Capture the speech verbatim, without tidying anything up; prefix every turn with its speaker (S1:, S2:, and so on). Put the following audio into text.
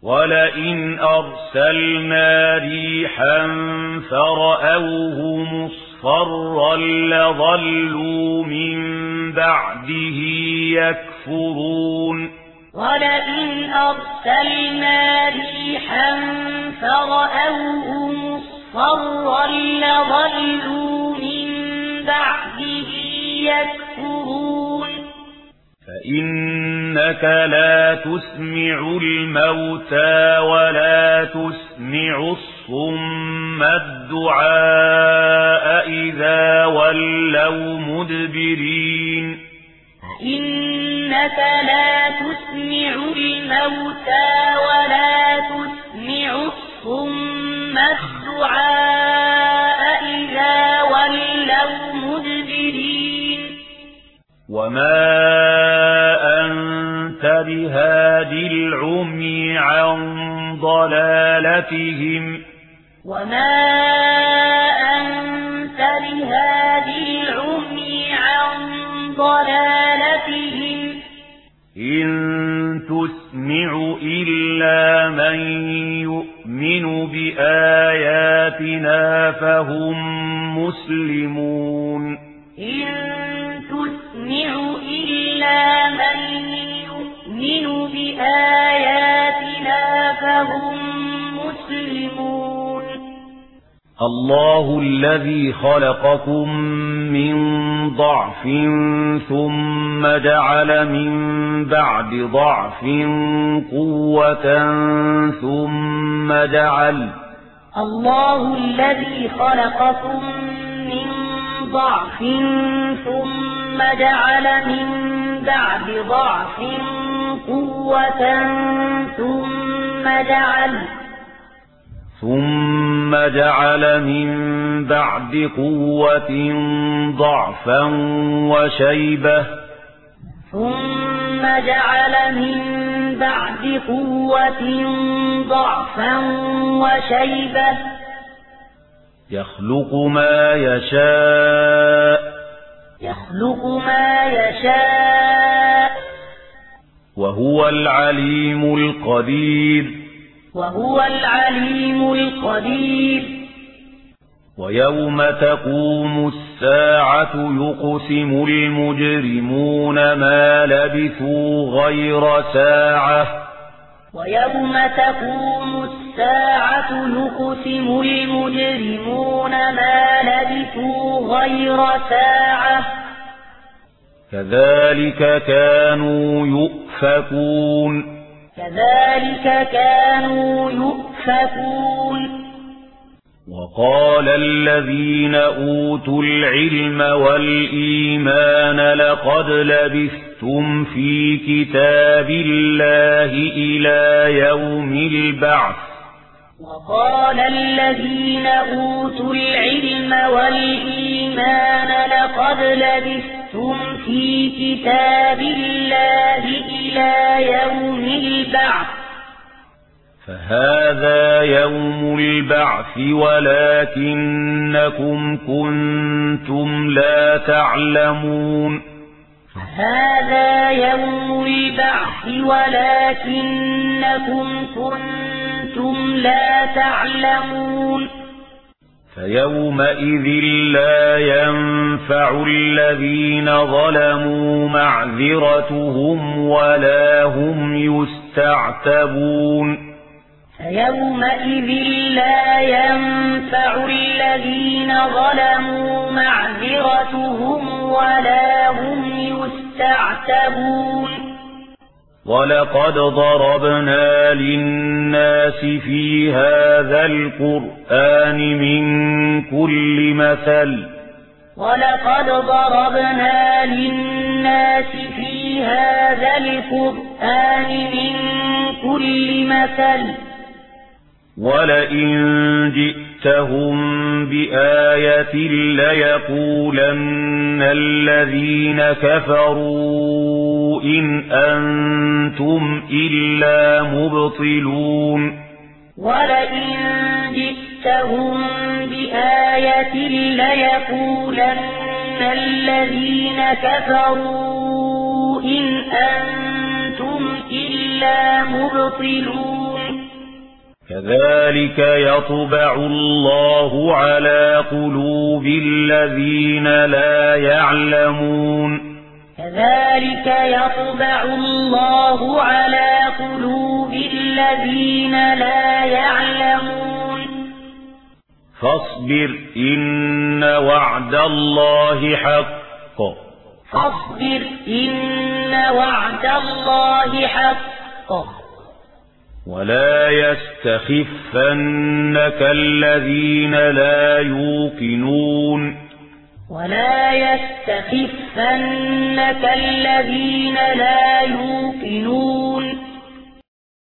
S1: ولئن أرسلنا ريحا فرأوه مصفرا لظلوا من بعده يكفرون
S2: ولئن أرسلنا ريحا فرأوه مصفرا لظلوا من بعده يكفرون
S1: فإنك لا تسمع الموتى ولا تسمع الصم الدعاء إذا ولوا مدبرين
S2: فإنك لا تسمع الموتى ولا تسمع الصم الدعاء إذا ولوا مدبرين
S1: وما أنت بهادي العمي عن ضلالتهم
S2: وما أنت بهادي العمي عن ضلالتهم
S1: إن تسمع إلا من يؤمن بآياتنا فهم مسلمون
S2: إن تسمع إلا من يؤمن بآياتنا فهم مسلمون
S1: الله الذي خلقكم من ضعف ثم جعل من بعد ضعف قوة ثم جعل
S2: الله الذي خلقكم من ضعف ثم جعل من بعد ضعف قوة ثم جعل
S1: ثم جعل من بعد قوة ضعفا وشيبة
S2: ثم جعل من بعد قوة ضعفا وشيبة
S1: يخلق ما يشاء
S2: يخلق ما يشاء
S1: وهو العليم القدير
S2: وهو العليم القدير
S1: ويوم تقوم الساعة يقسم المجرمون ما لبثوا غير ساعة
S2: ويوم تقوم الساعة يقسم المجرمون ما لبثوا غير ساعة
S1: كذلك كانوا يؤفكون
S2: كذلك كانوا يؤفكون
S1: وقال الذين أوتوا العلم والإيمان لقد لبثتم في كتاب الله إلى يوم البعث
S2: وقال الذين أوتوا العلم والإيمان لقد لبثتم في كتاب الله إلى يوم البعث
S1: فهذا يوم البعث ولكنكم كنتم لا تعلمون
S2: فهذا يوم البعث ولكنكم كنتم لا تعلمون
S1: فيومئذ لا ينفع الذين ظلموا معذرتهم ولا هم يستعتبون
S2: فيومئذ لا ينفع الذين ظلموا معذرتهم ولا هم يستعتبون
S1: ولقد ضربنا للناس في هذا القرآن من كل مثل
S2: ولقد ضربنا للناس في هذا القرآن من كل مثل
S1: ولئن جئتهم بآية ليقولن الذين كفروا إن أنتم إلا مبطلون
S2: ولئن جئتهم بآية ليقولن الذين كفروا إن أنتم إلا إلا مبطلون
S1: كذلك يطبع الله على قلوب الذين لا يعلمون
S2: كذلك يطبع الله على قلوب الذين لا يعلمون
S1: فاصبر إن وعد الله حق
S2: فاصبر إن وعد الله حق
S1: ولا يستخفنك الذين لا يوقنون
S2: ولا يستخفنك الذين لا يوقنون